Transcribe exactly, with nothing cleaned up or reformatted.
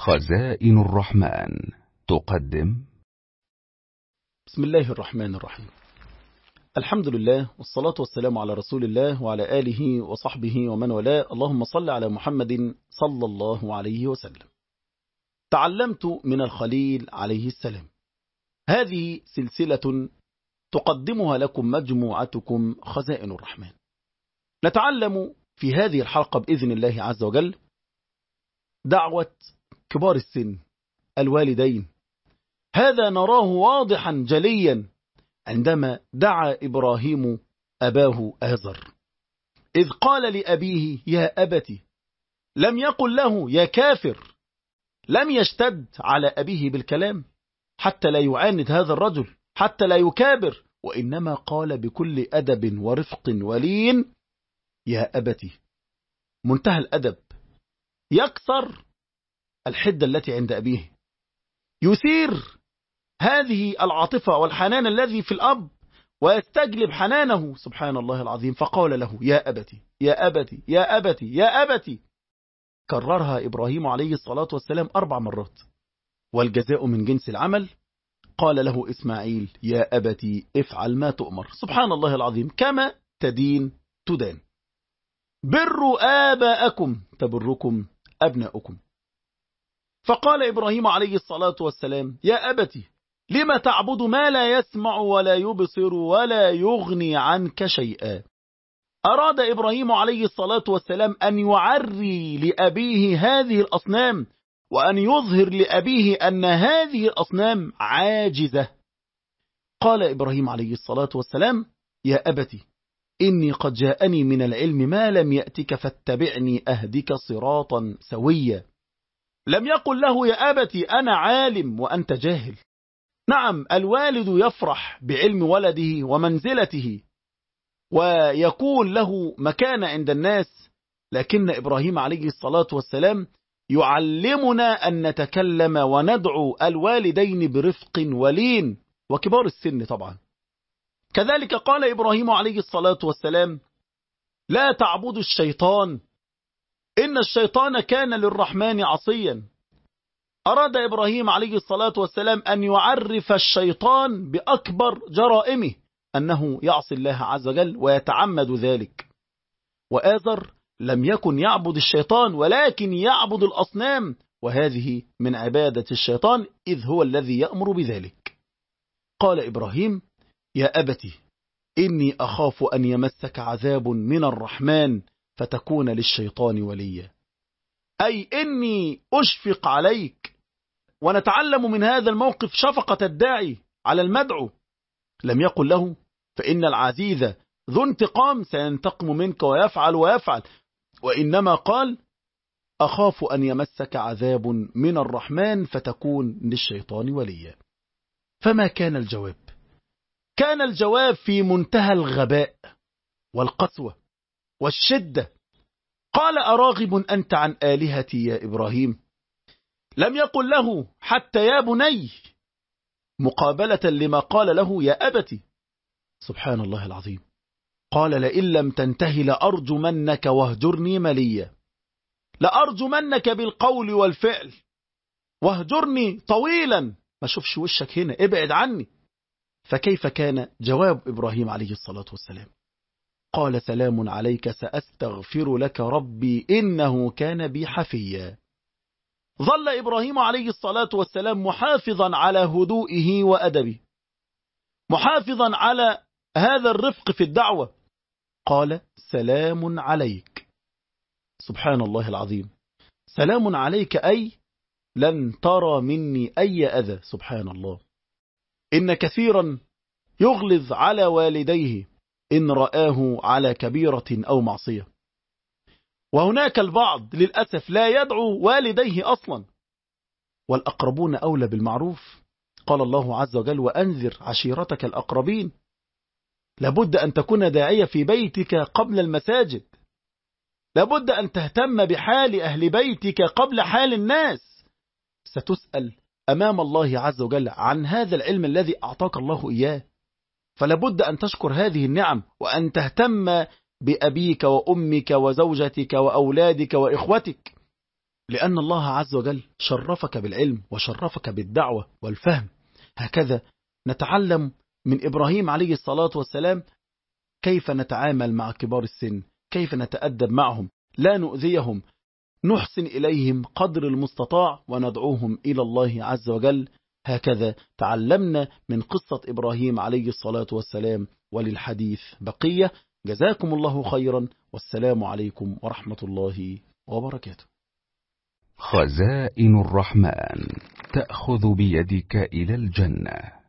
خزائن الرحمن تقدم. بسم الله الرحمن الرحيم. الحمد لله والصلاة والسلام على رسول الله وعلى آله وصحبه ومن والاه. اللهم صل على محمد صلى الله عليه وسلم. تعلمت من الخليل عليه السلام. هذه سلسلة تقدمها لكم مجموعتكم خزائن الرحمن. نتعلم في هذه الحلقة بإذن الله عز وجل دعوة كبار السن الوالدين. هذا نراه واضحا جليا عندما دعا إبراهيم أباه آزر، إذ قال لأبيه يا أبت، لم يقل له يا كافر، لم يشتد على أبيه بالكلام حتى لا يعاند هذا الرجل، حتى لا يكابر، وإنما قال بكل أدب ورفق ولين يا أبت. منتهى الأدب، يكسر الحدة التي عند أبيه، يثير هذه العاطفة والحنان الذي في الأب ويستجلب حنانه سبحان الله العظيم. فقال له يا أبتي يا أبتي يا أبتي يا أبتي. كررها إبراهيم عليه الصلاة والسلام أربع مرات، والجزاء من جنس العمل. قال له إسماعيل يا أبتي افعل ما تؤمر. سبحان الله العظيم، كما تدين تدان. بروا آباءكم تبركم أبناؤكم. فقال إبراهيم عليه الصلاة والسلام يا أبتي لما تعبد ما لا يسمع ولا يبصر ولا يغني عنك شيئا. أراد إبراهيم عليه الصلاة والسلام أن يعري لأبيه هذه الأصنام، وأن يظهر لأبيه أن هذه الأصنام عاجزة. قال إبراهيم عليه الصلاة والسلام يا أبتي إني قد جاءني من العلم ما لم يأتك فاتبعني أهدك صراطا سويا. لم يقل له يا أبتي أنا عالم وأنت جاهل. نعم، الوالد يفرح بعلم ولده ومنزلته ويكون له مكانة عند الناس، لكن إبراهيم عليه الصلاة والسلام يعلمنا أن نتكلم وندعو الوالدين برفق ولين، وكبار السن طبعا. كذلك قال إبراهيم عليه الصلاة والسلام لا تعبدوا الشيطان إن الشيطان كان للرحمن عصيا. أراد إبراهيم عليه الصلاة والسلام أن يعرف الشيطان بأكبر جرائمه، أنه يعصي الله عز وجل ويتعمد ذلك. وآزر لم يكن يعبد الشيطان ولكن يعبد الأصنام، وهذه من عبادة الشيطان إذ هو الذي يأمر بذلك. قال إبراهيم يا أبتي إني أخاف أن يمسك عذاب من الرحمن فتكون للشيطان وليا، أي إني أشفق عليك. ونتعلم من هذا الموقف شفقة الداعي على المدعو. لم يقل له فإن العزيز ذو انتقام سينتقم منك ويفعل ويفعل، وإنما قال أخاف أن يمسك عذاب من الرحمن فتكون للشيطان وليا. فما كان الجواب؟ كان الجواب في منتهى الغباء والقسوة والشدة. قال أراغب أنت عن آلهتي يا إبراهيم؟ لم يقل له حتى يا بني، مقابلة لما قال له يا أبتي. سبحان الله العظيم. قال لئن لم تنتهي لأرجمنك واهجرني مليا. لأرجمنك بالقول والفعل، واهجرني طويلا، ما شوفش وشك هنا، ابعد عني. فكيف كان جواب إبراهيم عليه الصلاة والسلام؟ قال سلام عليك سأستغفر لك ربي إنه كان بي حفيا. ظل إبراهيم عليه الصلاة والسلام محافظا على هدوئه وأدبه، محافظا على هذا الرفق في الدعوة. قال سلام عليك. سبحان الله العظيم. سلام عليك أي لن ترى مني أي أذى. سبحان الله. إن كثيرا يغلظ على والديه إن رآه على كبيرة أو معصية، وهناك البعض للأسف لا يدعو والديه أصلا. والأقربون أولى بالمعروف. قال الله عز وجل وأنذر عشيرتك الأقربين. لابد أن تكون داعية في بيتك قبل المساجد. لابد أن تهتم بحال أهل بيتك قبل حال الناس. ستسأل أمام الله عز وجل عن هذا العلم الذي أعطاك الله إياه، فلابد أن تشكر هذه النعم وأن تهتم بأبيك وأمك وزوجتك وأولادك وإخوتك. لأن الله عز وجل شرفك بالعلم وشرفك بالدعوة والفهم. هكذا نتعلم من إبراهيم عليه الصلاة والسلام كيف نتعامل مع كبار السن، كيف نتأدب معهم، لا نؤذيهم، نحسن إليهم قدر المستطاع وندعوهم إلى الله عز وجل. هكذا تعلمنا من قصة إبراهيم عليه الصلاة والسلام، وللحديث بقية. جزاكم الله خيرا، والسلام عليكم ورحمة الله وبركاته. خزائن الرحمن تأخذ بيدك إلى الجنة.